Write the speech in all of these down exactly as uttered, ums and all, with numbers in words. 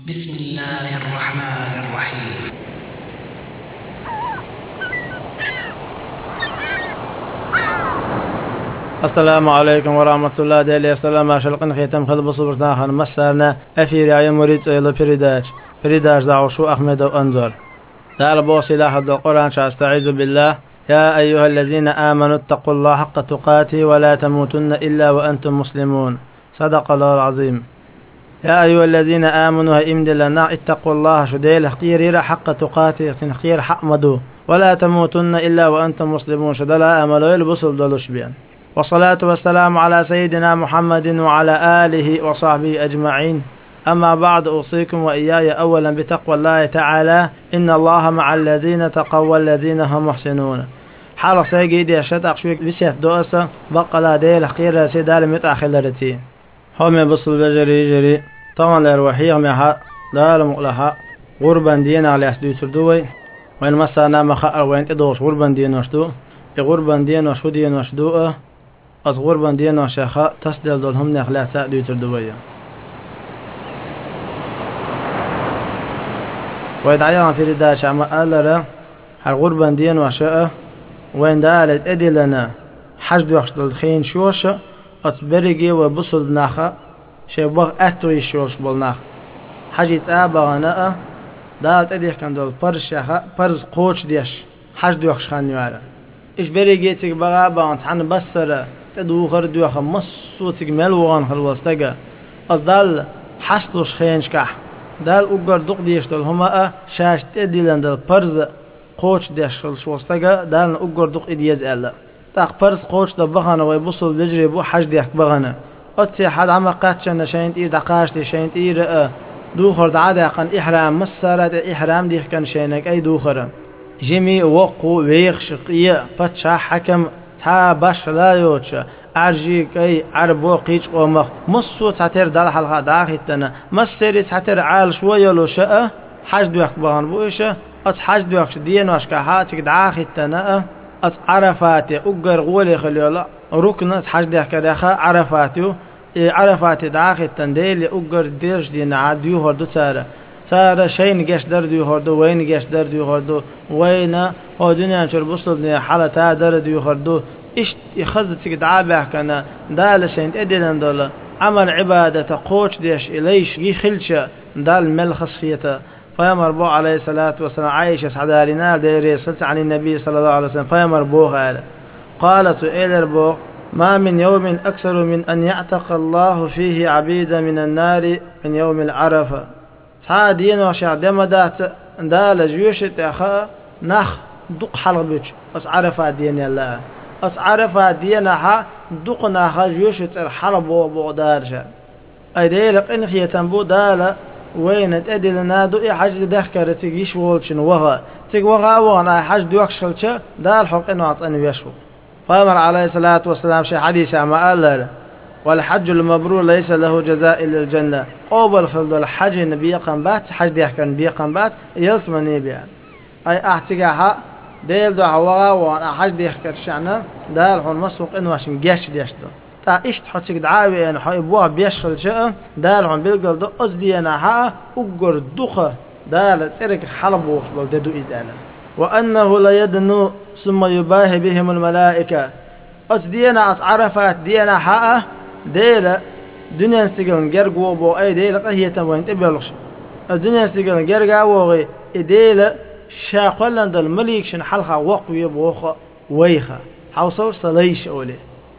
بسم الله الرحمن الرحيم. السلام عليكم ورحمة الله ديلي السلام عشلقن خيتم خد بصبر داخل مسارنا أفير عيا مريد إلى فريداج فريداج دعو شو أحمد وأنظر دار بوصي لا حد القرآن شاستعيذ بالله يا أيها الذين آمنوا اتقوا الله حق تقاته ولا تموتن إلا وأنتم مسلمون صدق الله العظيم. يا أيها الذين آمنوا إمد لنا اتقوا الله شديل خير حق تقاته خير حق مدو ولا تموتن إلا وأنتم مسلمون شدلا أملوا البصل دلوش بيان. والصلاة والسلام على سيدنا محمد وعلى آله وصحبه أجمعين. أما بعد أوصيكم وإياي أولا بتقوى الله تعالى إن الله مع الذين تقوى والذين هم محسنون. حال سيجي الشتاق شويك بسيف دوسة بقلا ديل خير سيدال متأخلتي هم بصل بجري جري طبعا الأروحية مها دال مقلها غربا دينا على أسدو تردوي وين مسانا مخاء وين تدوش غربا دينا وشدو غربا دينا وشو دينا وشدو أز غربا دينا وشاخاء تسدل دولهم نخلا سأدو تردوي ويدعيان في رداش عما ألرا هالغربا دينا وشاء وين دالت أدي لنا حجد وقت الخين شوشة أتبرجي وبصل ناخا شبغ أتوي شوش بالناخ حجت آبغنا دالت أدي كان دول برش يخا برز قوش ديش حجد وقت خان يوارا إيش برجي تك بغا بانت حن بسرة تدوخر دوخا مصوتك ملوغان خلوستجا أصدال حسلوش خينش كح دال أقر دق ديش دول هما شاش تدي لندل برز قوش ديش خلوستجا دال أقر دق إديز ألا تاق برز قوش دبغنا ويبصل بجري بو حجد يخ بغنا أتي حد عم قاتشنا شين تير دقاش دي شين تير دوخر دعاء قن إحرام مسارة إحرام دي كان شينك أي دوخر جمي وقو ويخ شقية فتشا حكم تا باش لا يوتش أرجيك أي عربو قيش ومخ مصو تعتر دال حلقة داخلتنا مسيري تعتر عال شوية لو شاء حجد يخ بغن بويشة أت حجد يخ دين واشكاحاتك داخلتنا أت عرفاتي أقر غولي خليولا ركنت حجد يخ كداخا عرفاتيو عرفاتي داخل تنديل أقر ديرش دين عاديو هردو تارا تارا شين جيش دردو هردو وين جيش دردو هردو وين هو دنيا نشر بصل حالة تا دردو هردو إيش يخذتك دعابه كان دال شين إدلن دولا عمل عبادة قوش ديش إليش يخلش دال ملخص فيتا فيمر بو عليه الصلاة والسلام عايشة سعدالنا ديري سلت عن النبي صلى الله عليه وسلم فيمر بو قال قالت إلر بو ما من يوم أكثر من أن يعتق الله فيه عبيدا من النار من يوم العرفة تعادين وشع دمدات دال جيوش تأخا نخ دق حلق بيش أس عرفة دين الله أس عرفة دينها دق نخ جيوش ترحل بو بو دارجا أي ديلق إن خي تنبو دال وين تأدي لنا دو حاج دخكر تيجيش وولشن وها تيج وها وانا حاج دوكشلش دال حق إنه عطني يشو فأمر عليه الصلاة والسلام شيء حديث ما قال والحج المبرور ليس له جزاء إلا الجنة قبل خلد الحج نبي قنبات حج ده كان بي قنبات يلتمني بيان أي أحتجاها ديل دو عوا وانا حج ده كرشنا دال حن مسوق إنه عشان جيش ديشتو تا إيش تحطك دعاوي أنا حيبوها بيشل شيء دال حن بيلقى دو أصدي أنا ها أجر دخة دال ترك حلب وخبل ددو إدانا وأنه لا يدنو ثم يباهي بهم الملائكة أصدينا أتعرفت دينا حقه ديلا دنيا نستيقلن جرقوا بو أي ديلا قهية تنوين تبيلغش الدنيا نستيقلن جرقوا وغي ديلا شاقلن دل مليك شن حلقة وقوية بوخة ويخة حوصو صليش أولي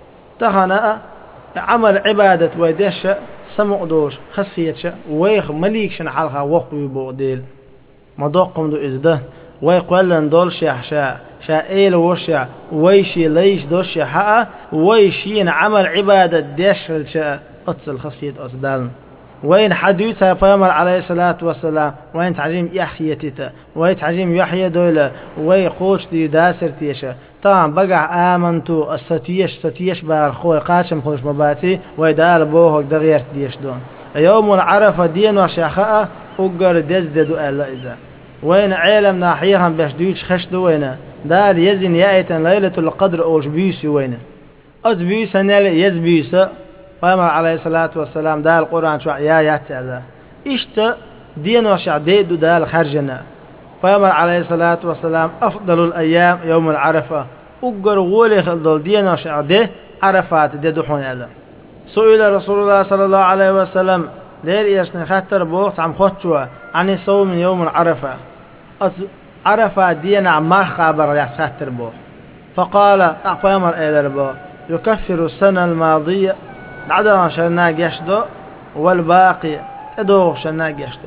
تخنا عمل عبادة ويدش سمع دوش خسخيتش ويخ مليك شن حلقة وقوية بو ديل مدوقم دو إزده ويقولن دول شيح شاء شائل وشع ويشي ليش دوش حقه ويشين عمل عبادة ديشل شاء أتصل خصية أصدال وين حديثها فيمر عليه الصلاة والسلام وين تعجيم يحيتته وين تعجيم يحيى دولة وين قوش دي داسر تيشة طبعا بقع آمنتو الستيش ستيش بار خوي قاشم خوش مباتي ويدال بوهك دغيرت ديش دون يوم العرفة دين وشاخاء أقر دزددو ألا إذا وين عالم ناحيها باش دويش خشدو وين دال يزن يأيتا ليلة القدر أوش بيسي وين أز بيسا نال يز بيسا فيمر عليه الصلاة والسلام دال القرآن شو يا ياتي إشتا دين وشع ديد دال خرجنا فيامر عليه الصلاة والسلام أفضل الأيام يوم العرفة أقر غولي خلدول دين وشع دي عرفات دي دحون ألا سئل رسول الله صلى الله عليه وسلم لير يشن خطر بوقت عم خطشوا عن صوم يوم العرفة عرفة دين عمار خابر يا خطر بوقت فقال أقامر إلى ربو يكفر السنة الماضية عدم شرناق يشدو والباقي تدوغ شرناق يشدو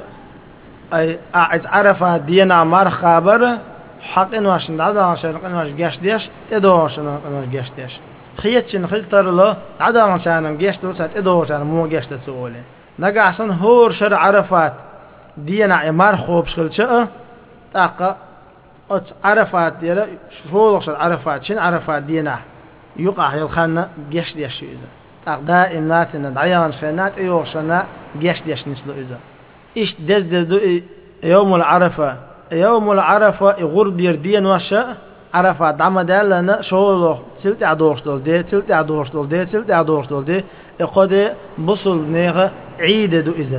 أي أعد عرفة دين عمار خابر حق إنواش عدم شرناق إنواش يشديش تدوغ شرناق إنواش يشديش خيتشن خلتر له عدم شرناق يشدو تدوغ شرناق مو يشدو تقولي نقع سن هور شر عرفات دين عمار خوب شغلشة تاقا أت عرفات ديلا شو لقصد عرفات شن عرفات دينا يقع يلخنا جيش ديش إذا تاق دائم ناتنا دعيان خنات يوصلنا جيش ديش نسلو إذا إيش دز دو يوم العرفة يوم العرفة يغرب يردين وشا عرفات عم دالنا شو لق تلت عدوش دول دي تلت عدوش دول دي تلت عدوش دول دي يقود بصل نيغة عيد دو إذا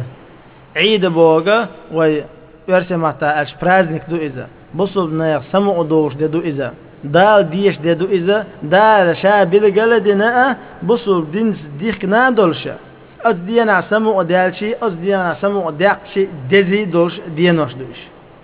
عيد بوغا وي ورسمتا أش برازنك دو إذا بصل نيغ سمو دوش دو إذا دال ديش دو إذا دال شابل قلدنا بصل دينس ديك نادولش أز دينا سمو دالشي أز دينا سمو داقشي دزي دولش دينوش دوش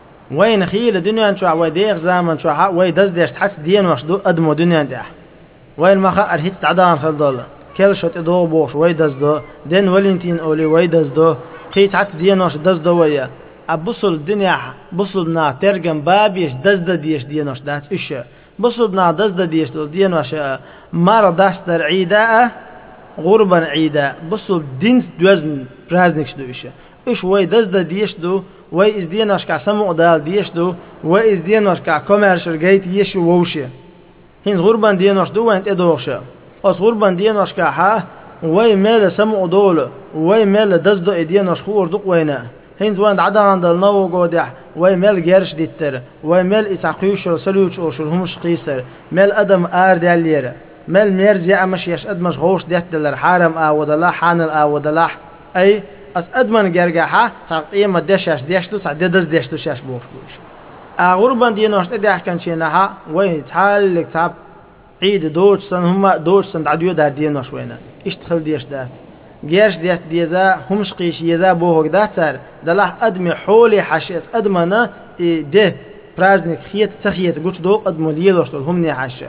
وين خيل الدنيا نشوع وديغ زامن شوع وي دز ديش تحس دينوش دو أدمو دنيا داح وين ما خا أرهيت تعدان خل دولة كل شوت دو بوش وي دز دو دين ولينتين أولي وي دز دو قيت حتى دينوش دز دو ويا أبصل الدنيا بصلنا ترجم بابيش دزد ديش دينوش دات إيش بصلنا دزد ديش دينوش مار داستر عيداء غربا عيداء بصل دينس دوزن برازنكش دو إيش إيش وي دزد ديش دو وي إز دينوش كعسمو دال ديش دو وي إز دينوش كعكوميرشل جيت يشو ووشي هين غربا دينوش دو وانت إدوش أس غربا دينوش كعها وي مال سمو دول وي مال دزد دينوش خور دق وينا هين زوان عدا عند النو جودع وي مال جرش ديتر وي مال إسعقيوش سلوش أو شو همش قيسر مال أدم آر داليرة مال ميرزي أمش يش أدمش غوش ديت دلر حارم آود الله حان الآود الله أي أس أدمن جرجحة تقيم ما دشش دشتو تعددز دشتو شش بوش بوش أغربان دينوش تدح كان شينها وين تعلق تعب عيد دوش سن هم دوش سن عديو دار دينوش وينه اشتغل ديش دات جيش ديت ديزا همش قيش يزا بوهق داتر دلح أدمي حولي حشيت أدمنا ده برازنك خيت تخيت قلت دو أدمو ليلوش دول هم ني حشا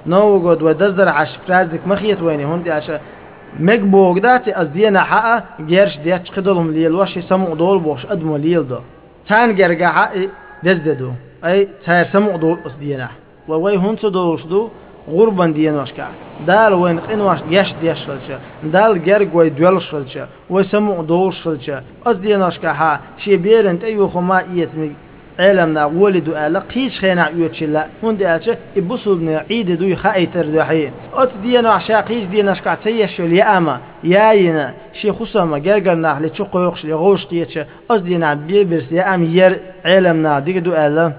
نو قد ودزدر عش برازنك مخيت ويني هم دي عشا مك بوهق داتي أز دينا حقا جيش ديت قدلهم ليلوش يسمو دول بوش أدمو ليل دو تان جرقا حقا دزددو أي تاير سمو دول أس دينا ووي هنسو دولش دو غربان دينوش كا دال وين قنواش يش ديش فلشة دال جرق وي دولش فلشة ويسمو دولش فلشة أز دينوش كا ها شي بيرنت أيو خما يتمي علمنا ولدو ألا قيش خينا يوتشلا هندي ألشة يبصلنا عيد دو يخايتر دو حين أت دينوش شا قيش دينوش كا تيش يا أما ياينا شي خصما جرقنا لتشقو يقش لغوش قيتش أز دينا بيبرس يا أم ير علمنا ديك دو ألا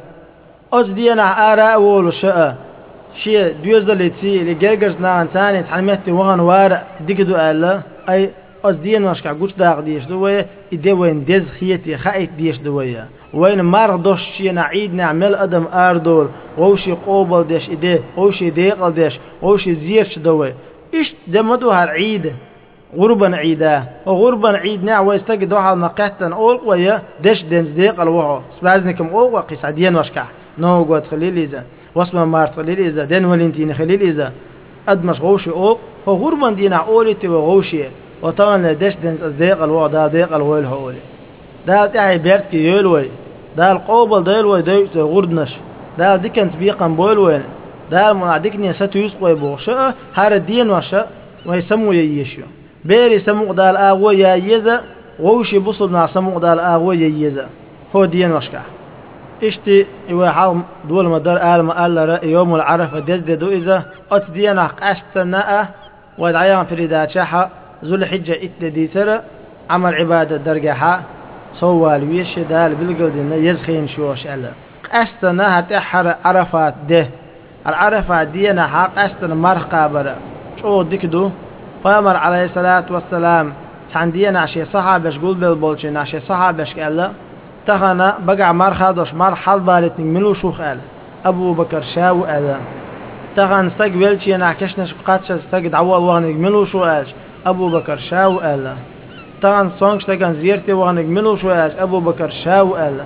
أز دينا آراء ولشة شيء دوزلتي اللي جرجز نان ثاني تحميت وغن وار ديكدو ألا أي أصدين مش كعجوش داق ديش دوية يدوين دز خيتي خايت ديش دوية وين مرضوش شيء نعيد نعمل أدم أردول ووشي قوبل ديش إده ووشي ديقل ديش ووشي زيرش دوية إيش دمدو هالعيد غربا عيدا وغربا عيد نع ويستجد واحد مقتن أول ويا دش دنز ديقل وعو سبازنكم أول وقيس عدين وش كع نو قد خليل إذا واسمه مارت خليل إذا دين ولينتين خليل إذا أدمش غوشي أوق هو غربا دينا أولتي وغوشي وطبعا لدش دنس أصدق الوع دا ديق الويل هولي دا تعي بيرت كي يلوي دا القوبل دا يلوي دا غردنش دا ديكنت بيقن بولوين دا المنعدكني ستو يسقوي بوشا هار الدين وشا ويسمو ييشو بير يسمو دا الآغوي ييزا غوشي بصل مع سمو دا الآغوي ييزا هو دين وشكا اشتي يوحال دول مدار آل مآل يوم العرفة دزددو إذا أت دينا قاشتنا ودعيان فريدات شاحة ذو الحجة اتديتر عمل عبادة درجحة صوال ويش دال بالقلدنا يزخين شوش ألا قاشتنا هتحر عرفات ده العرفات دينا حق قاشتنا مرقابرة شو ديكدو فأمر عليه الصلاة والسلام عندينا عشي صحابش قول بالبولشين عشي صحابش قال تخنا بقع مرخدش مرحل بالتنك ملو شوخ قال أبو بكر شاو قال تخن استقبل شي نعكشنش قاتش استقد عوال وغنك ملو شو قال أبو بكر شاو قال تخن صونش تخن زيرتي وغنك ملو شو قال أبو بكر شاو قال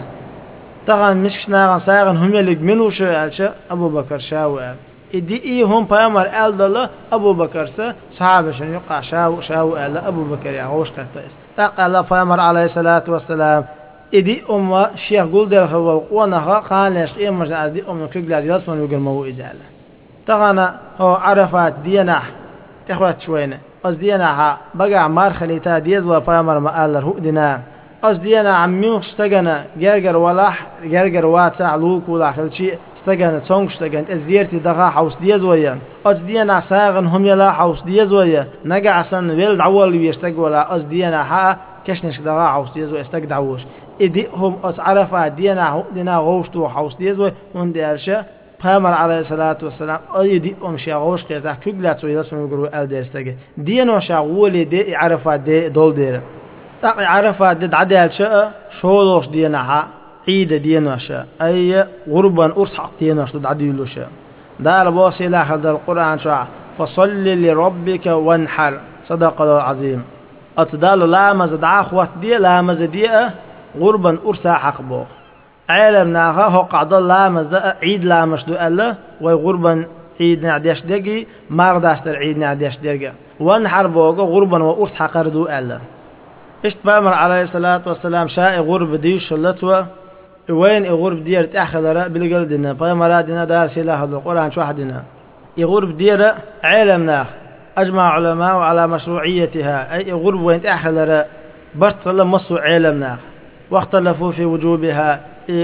تخن مشكش ناغن ساغن هم يلق ملو شو قال أبو بكر شاو قال إدي إيه هم بيامر قال الله أبو بكر سا صحابش يقع شاو شاو قال أبو بكر يا غوش قتاس تقال بيامر عليه الصلاة والسلام إدي أم شيخ قول ده هو ونها خالش إيه مش أدي أم كجلاد يصون يقول مو إزالة تغنى هو عرفات دينا إخوات شوينة أز دينا ها بقى مار خليتا ديز وبيامر ما قال هو دينا أز دينا عميو استجنا جرجر ولاح جرجر واتع لوك ولا كل شيء استجنا تونج استجنا الزيرتي دغا حوس ديز ويا أز دينا ساغن هم يلا حوس ديز ويا نجع سن ويل عوال بيستج ولا أز دينا ها كشنش دغا حوس ديز ويستج دعوش إدي هم أز عرفات دينا هو دينا غوشتو حوس ديز ويا ونديرشة پیامبر علیه الصلاة والسلام ایدی ام شاغوش که تا کجلات سوی دست میگرو ال درستگه دینو شاغولی دی عرفات دی دول دیره تا عرفات دی عدل شاء شولوش دینها عید دینو شاء ای غربا ارسح دینوش دعدیلو شاء دار باسی لاخر در القرآن شاء فصل لربك وانحر صدق الله العظيم اتدال لا مزد عخوات دی لا مزد دی غربا ارسح حق بو عالم ناها هو قعد الله مزدا عيد لا مشدو الله وغربا عيد نعديش دقي مارداستر عيد نعديش دقي وانحر بوغا غربا وأرس حقردو الله اشت بامر عليه الصلاة والسلام شاء غرب ديش شلتوا وين غرب دير تأخذ بالقلدنا بامر دينا دار سلاح القرآن شو حدنا غرب دير عالم ناخ أجمع علماء على مشروعيتها أي غرب وين تأخذ برت الله مصو عالم ناخ واختلفوا في وجوبها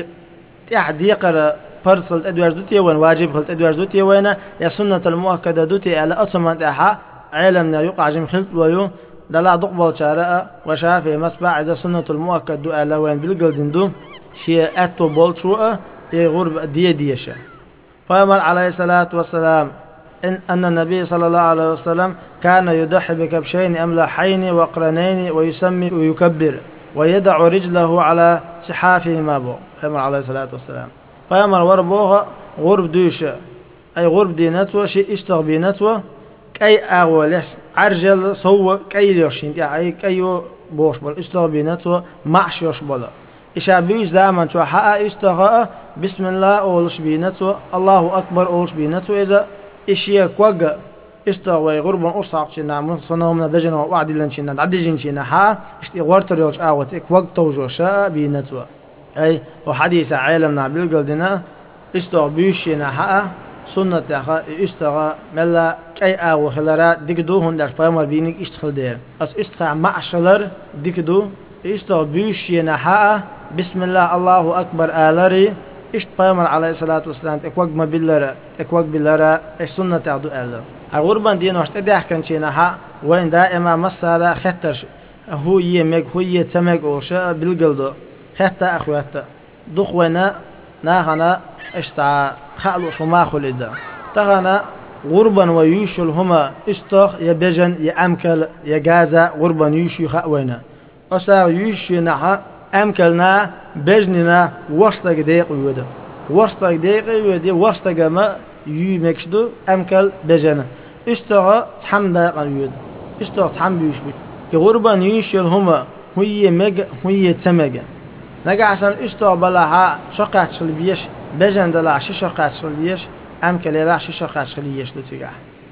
تحديق فرصل أدوار دوتي وين واجب خلت أدوار دوتي وين يا سنة المؤكدة دوتي على أصلا تحا علمنا يقع جم خلت ويو دلا دقبل شارع وشافي مسبع إذا سنة المؤكد دو على وين بالجلدين دو شيء أتو بولشوا يغرب دي ديشة فأمر عليه الصلاة والسلام إن أن النبي صلى الله عليه وسلم كان يضحي بكبشين أملحين وقرنين ويسمي ويكبر ويدع رجله على سحافهما بو فأمر عليه الصلاة والسلام فأمر وربوها غرب دوشة أي غرب دينتو شيء اشتغ بينتو كي أغولس عرجل صو كي ليوشين أي كي بوش بل اشتغ بينتو معش يوش بلا إشابيش دائما تو حقا اشتغ بسم الله أولش بينتو الله أكبر أولش بينتو إذا إشيا كوغ اشتغ ويغربا أرصاق شنا من صنومنا دجنا وعد لن شنا عدجين شنا ها اشتغ ورتر يوش آوتك وقت توجوشا بينتو أي وحديث عالمنا بالقلدنا اشتغ بيشنا حقا سنة يخا اشتغ ملا كي آغو خلرا ديكدو هندر فامر بينك اشتغل دير أس اشتغ معشلر ديكدو اشتغ بيشنا حقا بسم الله الله أكبر آلري اشت فامر عليه الصلاة والسلام اكوك ما بلرا اكوك بلرا اش سنة تعدو آلر الغربان دين واشت ادي احكن شينا حق وين دائما مسارا خطر هو يمك هو يتمك وشا بالقلدو حتى أخواتا دخونا ناهنا اشتع خالو شما خلدا تغنا غربا ويوشل هما استخ يبجن يأمكل يجازا غربا يوشي خاوينا أصار يوشي نها أمكلنا بجننا وسط دقيق ويدا وسط دقيق ويدا وسط جما يو مكشدو أمكل بجنا استخ تحم دقيق ويدا استخ تحم بيوش بي غربا يوشل هما هي مج هي تمجا نجا عشان اشتغل بلاها شقات شلبيش بجن دلا شش شقات شلبيش أم كليلا شش شقات شلبيش لتجاه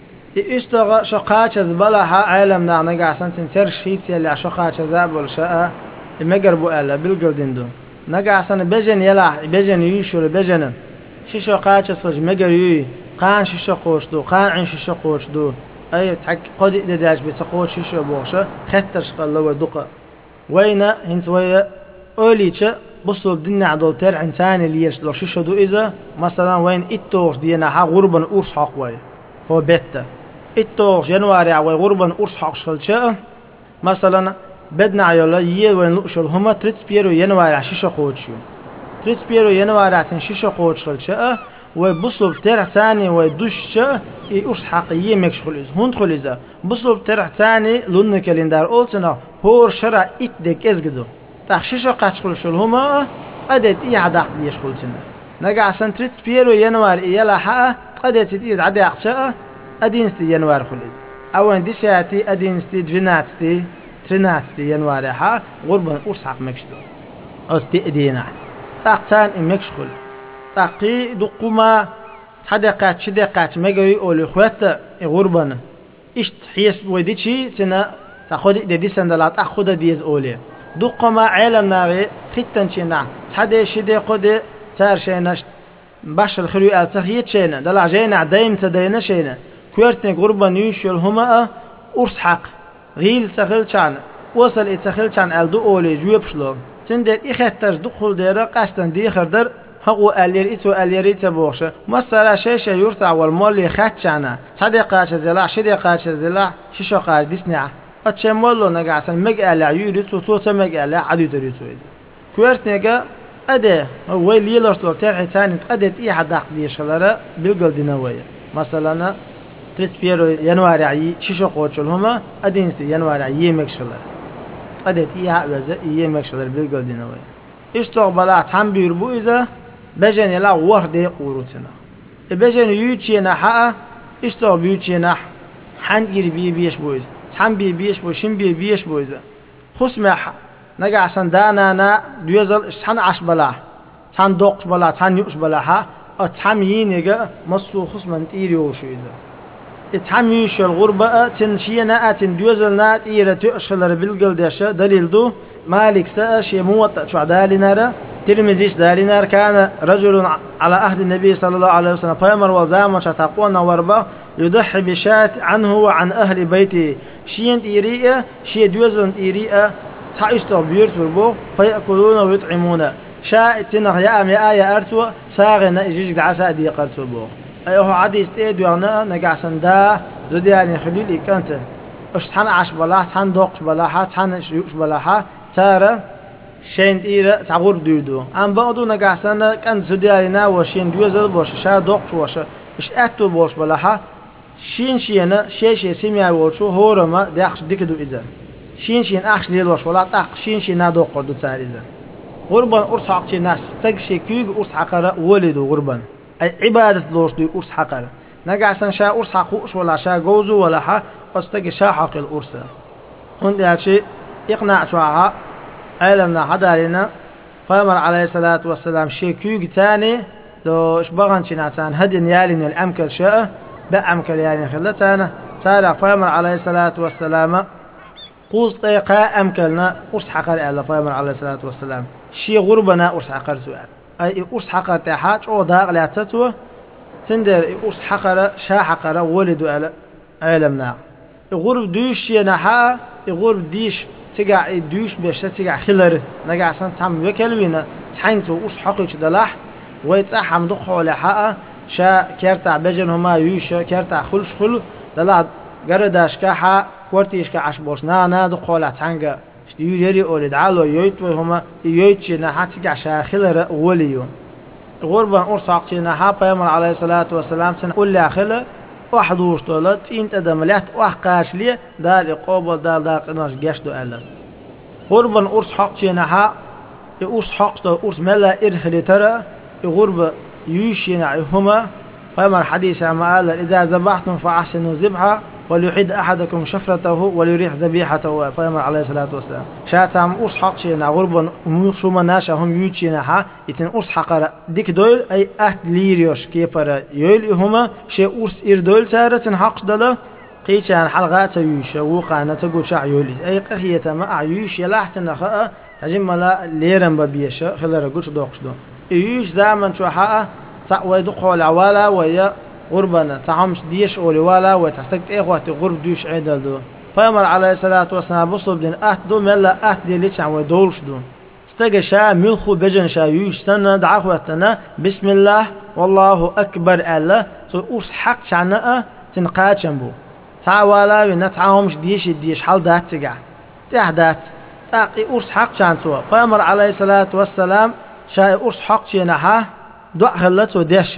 اشتغل شقات بلاها عالم نجا عشان تنتر شيت يلي شقات زاب ولا شاء المجرب ألا بالجلدين دو نجا عشان بجن يلا بجن يشول بجن شش شقات صج مجري قان شش قوش دو قان عن شش قوش دو أي تحك قد إداج بتقوش شش بوشة خطر شقلا ودقة وين هنت ويا أوليتش بصوا بدنا عدول تر إنسان اللي يشدو شدو إذا مثلا وين إتوش دينا ها غربا أورس حقوي هو بيتا إتوش جنواري عوي غربا أورس حق شلشة مثلا بدنا عيولا يي وين لقشل هما تريت بيرو ينواري عشيشة قوتشو تريت بيرو ينواري عتن شيشة قوت شلشة وبصلب ترع ثاني ويدش إيش حقيقي مكشخليز هون خليزة بصلب ترع ثاني لون كالندار أولتنا هور شرع إتدك إزجدو تخشيش قاتشخل شل هما قدت إيه عداق ديش خلتنا نجع سنتريت بيرو ينوار إيلا حق قدت إيه عداق شاء أدينستي ينوار خليز أول دي شاتي أدينستي جناتستي تريناتستي ينوار حق غربا أرسعق مكشدو أستي أدينا تاقتان إمكشخل تاقي دقما حدقات شدقات مجوي أولي خوات غربنا إيش حيس بوديشي تنا تأخذ دي سندلات أخذ ديز أولي دقما عالم ناغي ختن شينا حدا شدي قد تار شينا باش الخلوي التخيت شينا دلع جينا دايم تدينا شينا كويرتني غربنا يوشل هما أرس حق غيل تخيل شان وصل إتخيل شان ألدو أولي جويب شلو تندر إخطر دخول ديرا قاستن دي خردر هو ألير إتو ألير إتبوخش مصر شيشة يرتع والمول خاتشانا صديقاش زلاع شديقاش زلاع شيشة قاش ديسنع أتشمولو نقاسن مقالع يوريتو توتا مقالع عدو تريتو إذا كويرت نقا أده هو ليلوشلو ترحي تاني أده إيه حداق ديشلارا بالقل دينوية مثلا تريت بيرو ينواري عي شيشة قوتشل هما أدينستي ينواري عي مكشلار أده إيه حقوزة إيه مكشلار بالقل دينوية إشتوغ بلاعت هم بيربو إذا بجن يلا وحده قروتنا بجن يوتشينا حق اشتغل بيوتشينا حن يري بي بيش بويز حن بي بيش بوشين بي بيش بويز خصمح نجا عشان دانا نا دوزل حن عش بلا حن دوقش بلا حن يوش بلا ها اتحم ينجا مصو خصم تيري وشيزا اتحم يش الغربة تنشينا اتن دوزلنا تيرة تشلر بالقل داشة دليل دو مالك سأش يموت شو عدالنا ترمزيش دارينار كان رجل على عهد النبي صلى الله عليه وسلم فيمر وزام شتقون وربا يضحي بشات عنه وعن أهل بيته شين إيريئة شي دوزن إيريئة تعيشتو بيرت وربو فيأكلون ويطعمون شاء تنغ يأم يآية أرتو ساغنا إجيج دعسا دي قرتو بو أيهو عدي استيد وغنا نقعسن دا زدياني خليل إكانت اشتحن عش بلاح تحن دوقش بلاحة تحن يوش بلاحة تارا شين إيرا تعور دودو أم بعضو نقاسنا كان زديارنا وشين دوزل باش شا دوقش واش إش أتو باش بلاها شين شينا شي شي سميع وشو هورما داخش ديكدو إذا شين شين أخش ليل واش ولا تأخ شين شين نادوق دو تار إذا غربان أرس حقتي ناس تجشي كيج أرس حقرا ولدو غربان أي عبادة لوش دو أرس حقرا نقاسنا شا أرس حقوش ولا شا جوزو ولا ح أستجي شا حق الأرس هون ده شيء يقنع شوها علمنا حدارنا فامر عليه الصلاة والسلام شيء كيوج تاني لو شبغن شناتان هدين يالين الأمكل شاء بأمكل يالين خلتانا تارع فامر عليه الصلاة والسلام قوس طيقا أمكلنا أرس حقر الله فامر عليه الصلاة والسلام شيء غربنا أرس حقر سؤال أي أرس حقر تحاج أو داق لعتتوه تندر أرس حقر شا حقر ولدوا على علمنا غرب دوش ينحا غرب ديش تجع دوش بيش تجع خلر نجع سن تام وكلوينا تحنتو أرس حقيش دلاح ويتحم دخول لحقه شا كرتع بجن هما يوش كرتع خلش خل دلا جرداش كحا كورتيش كعش بوش نا نا دخول تانجا يجري أولد على يويت وهما يويتش نحات تجع شاخلة وليو غربا أرساق نحا بيمر عليه الصلاة والسلام تنقول لي خلا واحد وشتولت إنت دملات وحقاش لي دار قابل دار دار قناش جاش دو ألا غربا أرساق نحا أرساق أرس ملا إرخلي ترى غربا يوشينا هما فما الحديث عما قال إذا ذبحتم فأحسنوا ذبحا وليحد أحدكم شفرته وليريح ذبيحته فما عليه الصلاة والسلام شاتام أرس حق شينا غربا مشوما ناشا هم يوتشينا ها يتن أرس حقرا ديك دويل أي أهد ليريوش كيبرا يويل هما شي أرس إر دويل تارة حق دلا قيتشان حلقات يوشا وقعنا تقول شع يوليز أي قهية ما يوش يلاحتنا خاء تجمع لا ليرن ببيشا خلال قلت دوقش دو يوش زامن شو حقا تقوى دقول عوالا ويا غربنا تعمش ديش أولي ولا وتحتاج إخواتي غرب دوش عدل دو فيمر عليه الصلاة والسلام بصلب دين أهد دو ملا أهد دي ليش عم ودولش دو استجى شا ملخو بجن شا يوش سنة دعوتنا بسم الله والله أكبر الله تو أرس حق شعناء تنقاتشن بو تعوالا ونتعاهمش ديش ديش حال دات تجع تحدات تاقي أرس حق شعنتوا فيمر عليه الصلاة والسلام شا أرس حق شنها دع خلته دش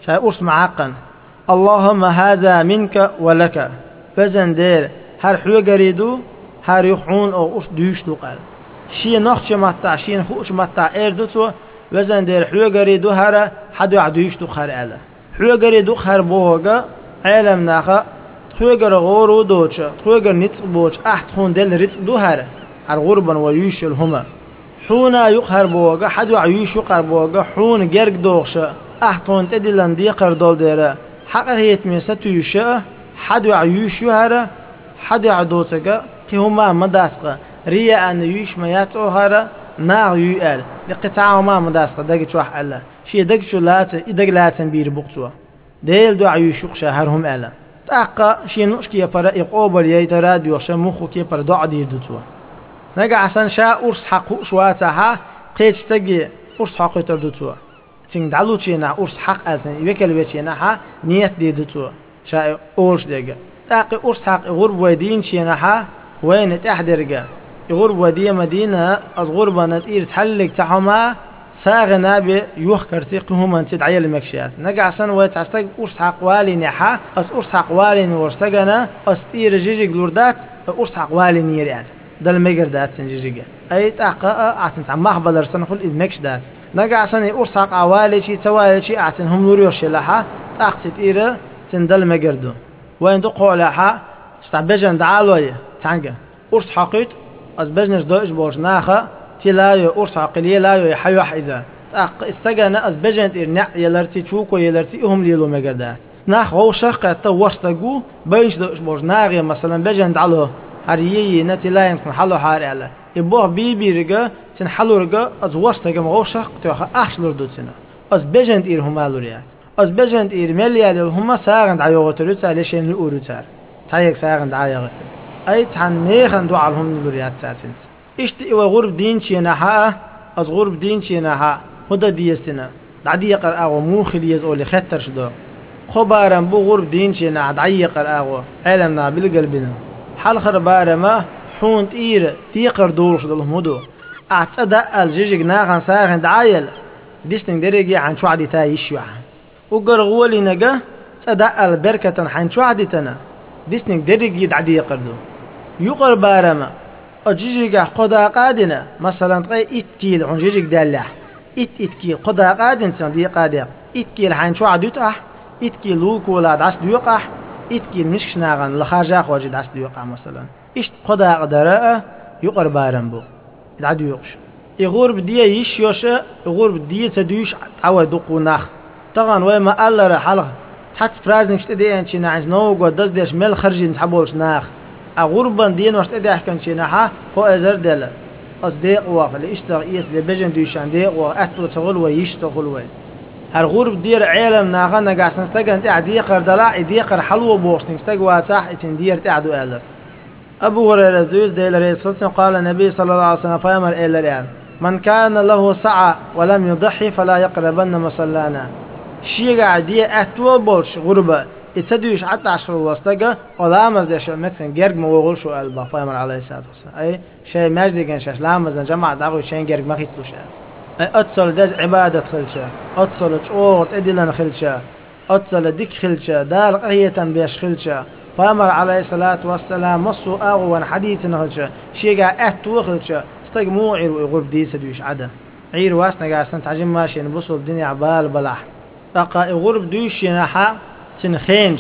شاي أرس معاقن اللهم هذا منك ولك بزن دير هر حلو قريدو هر يخون أو أرس دوش دو قال شي نخش متع شي نخوش متع إردتو بزن دير حلو قريدو هر حدو عدوش دو خار ألا حلو قريدو خار بوغا عالم ناخا تخوغر غورو دوش تخوغر نتق بوش أحت خون دل رتق دو هر هر غربا ويوش الهما حونا يقهر بوغا حدو عيوش يقهر بوغا حون جرق دوغش أحتون تدلن ديقر دول ديرا حقر هيت من ستو يشاء حدو عيوش يهر حدو عدوتك كي هما مداسقة ريا أن يوش ما ياتو هر ناغ يوال لقطعه ما مداسقة دقش واح ألا شي دقش لاتن إدق لاتن بير بقتوا ديل دو عيوش يقشا هرهم ألا تاقا شي نوشكي يبرا إقوبر يتراد يوشا مخو كي يبرا دعا دير دوتوا نجا عشان شاء أرس حق شواتها قيتش تجي أرس حق يتردوتوا تين دعلو تينا أرس حق ألتن يبكل بيتينا ها نيت دي دوتوا شاء أرس دجا تاقي أرس حق غرب ودين تينا ها وين تحدرجا غرب ودي مدينة الغربة نتير تحلق تحما ساغنا بيوخ كرتيقهم أنت دعية المكشيات نجا عشان ويتعستق أرس حق والي نحا أس أرس حق والي ورستجنا أستير جيجي جلوردات أرس حق والي نيريان دل ميجر دات سنجيجا أي تحقق أعتن تعمق بدرسن خل المكش دات نجا عشان يورسق عوالي شيء توالي شيء أعتن هم نوريوش لها تأخذ إيره تندل ميجر دو وين تقول لها استعبجن دعالوي تانجا أورس حقيت أز بجنش دوش بورش ناخا تلايو أورس عقلية لايو يحيوح إذا تأق استجنا أز بجن إرنع يلرتي تشوكو يلرتي هم ليلو ميجر دات ناخ هو شرق توورستجو بينش دوش بورش ناغي مثلا بجن دعالو هريي نتلاين تنحلو حار على يبوه بيبي رجع تنحلو رجع از وسط رجع مغوشة تأخذ أحسن ردوتنا از بجند إير هم علوريات از بجند إير مليال هم ساعند عيوغة روتا ليشين لأوروتار تايك ساعند عيوغة أي تحن ميخن دو علهم لوريات تاتنت إشتي وغرب دين شينها از غرب دين شينها هدا ديستنا دعدي يقر أغو موخي ليز أولي خطر شدو خبارا بو غرب دين شينا دعدي يقر أغو علمنا بالقلبنا حال خربارة ما حونت إير تيقر دورش دلهمدو أعتدى الجيجي ناغن ساغن دعايل ديستن دريجي عن شو عدي تاي يشوع وقرغولي نجا تدى البركة عن شو عدي تنا ديستن دريجي دعدي يقردو يقر بارما الجيجي قدا قادنا مثلا تقي إتكيل عن جيجي دالح إت إتكيل قدا قادن تندي قادر إتكيل عن شو عدي تأح إتكيل لوكولا دعس ديوقح إتكيل مش ناغن لخارجا خواجد دعس ديوقع مثلا إيش قدا قدراء يقر بارم بو العدو يقش يغور بديه يشيوش يغور بديه تدوش تعود دقو ناخ طبعا وما الله رحله حتى فرازنك تدي انت ناعز نو قدس ديش مل خرجين تحبولش ناخ اغوربا دين واش تدي احكن شي ناحا هو ازر دل اصدق واخ لاشتغ ايس لبجن دوشان دي واتو تغل ويشتغل وين هالغورب دير عالم ناغنا قاعد نستجن تعدي قردلا دي قر حلو بوش نستجوا تاح تندير تعدو الر أبو هريرة زوج ديل رئيس قال النبي صلى الله عليه وسلم فيمر إلى الآن من كان له سعة ولم يضحي فلا يقربن مصلانا شيء عادية أتوا بولش غربة يتدوش حتى عشر وسطجة قلامز ده شو مثلا جرج موغول شو قلبه فيمر عليه الصلاة والسلام أي شيء مجد جنشاش لامز جماعة دعوة شيء جرج ما خيتلوش أي أتصل دج عبادة خلشة أتصل شوط إدلنا خلشة أتصل ديك خلشة دار قرية بيش خلشة فامر عليه الصلاة والسلام مصو أغوان حديث نخلشة شيء أتو خلشة استيق مو عير وغرب ديسة دوش عدا عير واسنا قاسن تعجم ماشي نبصو الدنيا عبال بلاح تقا غرب دوش ينحا تنخينش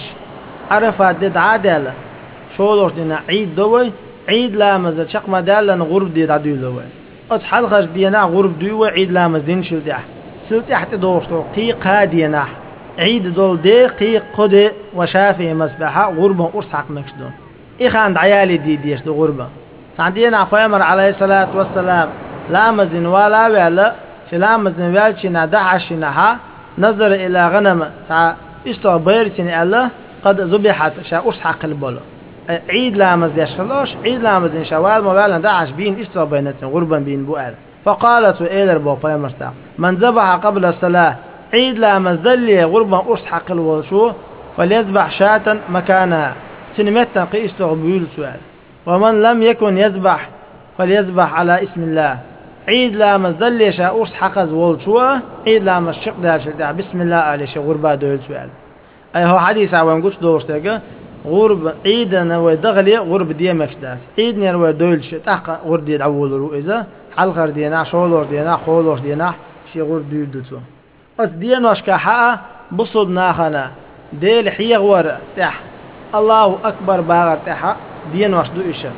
عرفات ديد عادل شولوش دينا عيد دوي عيد لامز شق مدال لان غرب ديد عدو دوي أتحال خش دينا غرب دوي عيد لامز دين شلتح سلتح تدوش تو قيق هادينا عيد دول دي قيق قد وشافي مسبحة غربة أرسحق مكشدون إخ عند عيالي دي ديش دو غربة عندنا فيمر عليه الصلاة والسلام لا مزن ولا ولا شلا مزن والشنا دعشنها نظر إلى غنم تع إشتغل بيرتني الله قد ذبحت شا أرسحق البلو عيد لا مزن يشخلوش عيد لا مزن شوال مولا دعش بين إشتغل بينتن غربا بين بؤال فقالت إيلر بو فيمر تا من ذبح قبل الصلاة عيد لا مزدلي غربا أرسحق الوشو فليذبح شاة مكانها تنمتن قيشتغ بيول سؤال ومن لم يكن يذبح فليذبح على اسم الله عيد لامز دليش أورس حقز والشوا عيد لامز شق دارش بسم الله عليه غربة دول سؤال أي هو حديث عوام قلت دوستك غرب عيدنا ودغلي غرب ديمكش داس عيد نير ودولش تحق غرب دي الأول رؤيزة حلقر دينا شولور دينا خولور دينا شي غرب ديل دوتو أس دينا وشكا بصد ناخنا ديل حيغ ور تح الله أكبر باغر تح دينا وش دو إيش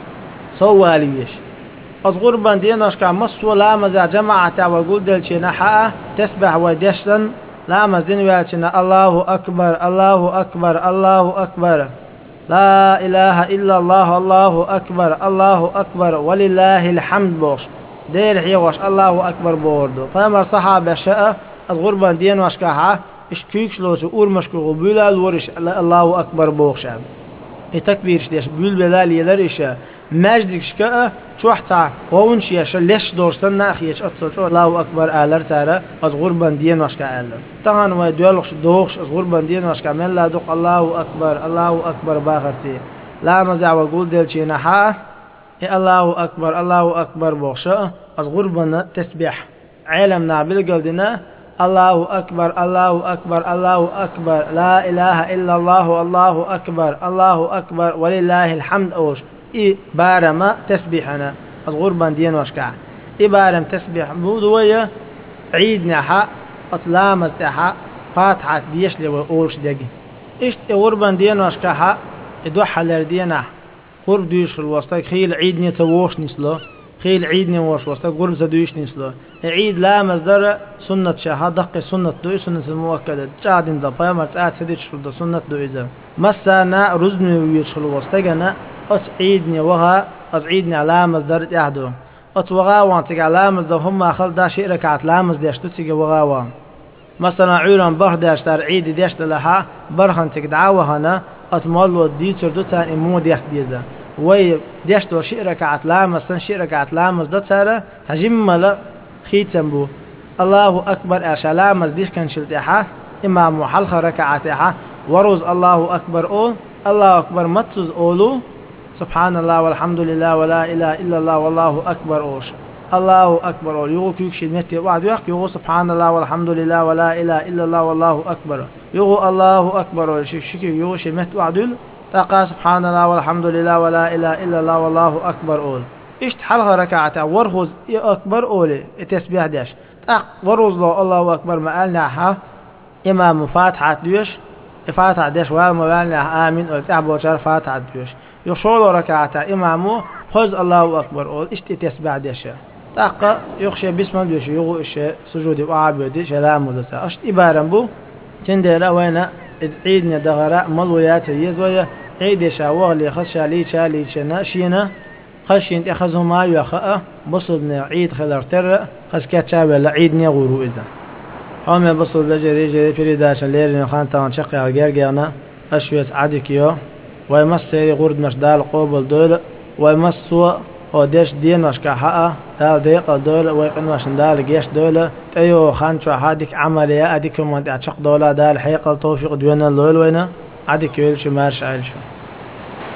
سواليش أس غربان دينا وشكا مصو لامز جماعة وقول ديل شينا حقا تسبح ودشتن لامز دين ويالشنا الله أكبر الله أكبر الله أكبر لا إله إلا الله الله أكبر الله أكبر ولله الحمد بوش دير حيوش الله أكبر بوردو فلما الصحابة شاء الغربان دين واشكاها إش كيكش لوسو أور مشكو بولا الورش الله أكبر بوخشاب التكبيرش ديش بول بلال يلرش مجدكش كأ شوحتا وونشيش ليش دورستن ناخيش أتصل الله أكبر آلر تارا الغربان دين واشكا آلر طبعا وديالوش دوخش الغربان دين واشكا من لا دوق الله أكبر الله أكبر باخرتي لا مزع وقول ديل شينا حا الله أكبر الله أكبر بوخشا الغربان تسبيح عالمنا بالقلدنا الله أكبر الله أكبر الله أكبر لا إله إلا الله الله أكبر الله أكبر ولله الحمد أوش إي بارما تسبيحنا الغربان دين واشكع إي بارم تسبيح بودوية عيدنا حق أطلامز تحق فاتحة ديش لو أوش دقي إشت غربان دين واشكع حق إدوحة لردينا قرب ديش الوسط خيل عيدني تووش نسلو خيل عيدني وش وسط قرب زدويش نسلو عيد لا مصدر سنة شهادة دق سنة دوي سنة المؤكدة جادين دا بيامر تعاد سديش شرد سنة دوي إذا مسانا رزني ويشخل وسطنا أس عيدني وها أس عيدني على مصدر يحدو أس وغا وانتك على مصدر هم أخل دا شيء ركعت لا مصدر يشتتك وغا وان مثلا عيران بخ داشتر عيد داشت لها برخن تك دعوهنا أس مالو دي تردوتا إمو ديخ ديزا وي داشتو شيء ركعت لا مصدر شيء ركعت لا مصدر تارا هجمل خيتم بو الله أكبر أشلا مزديش كان شلتها إمام حلخ ركعتها ورز الله أكبر أول الله أكبر متز أولو سبحان الله والحمد لله ولا إله إلا الله والله أكبر أوش الله أكبر أول يغو كيك شدمتي وعد يغو يغو سبحان الله والحمد لله ولا إله إلا الله والله أكبر يغو الله أكبر أول شك يغو شدمت وعدل تقى سبحان الله والحمد لله ولا إله إلا الله والله أكبر أول إشت حلقة ركعتها ورهز أكبر أولي التسبيح داش تق ورهز له الله أكبر ما قالنا إمام فاتحة ديش فاتحة داش وما قالنا آمين وتعب وشار فاتحة ديش يشول ركعتها إمامه خذ الله أكبر أول إشت التسبيح داش تق يخشى بسم الله ديش يغو إش سجود وعبد سلام ودسا أشت إبارم بو تندر وين عيدنا دغراء ملويات يزويا عيد شاوغلي خشى لي شالي شنا شينا خشين أخذوا ما يخاء بصدنا عيد خلر ترى خش كتشابه لعيد نيغورو إذا هم بصد بجري جري في رداش الليل خان تان شقي على جرجنا أشويت عدكيو ويمسي غرد مش دال قبل دول ويمسوا وديش دين مش كحاء دال ديق دول ويقن مش دال جيش دول تيو خان شو هاديك عملية أديك من تعشق دولا دال حيقل توفيق دينا اللول وينا عدكيو شو مارش عيل شو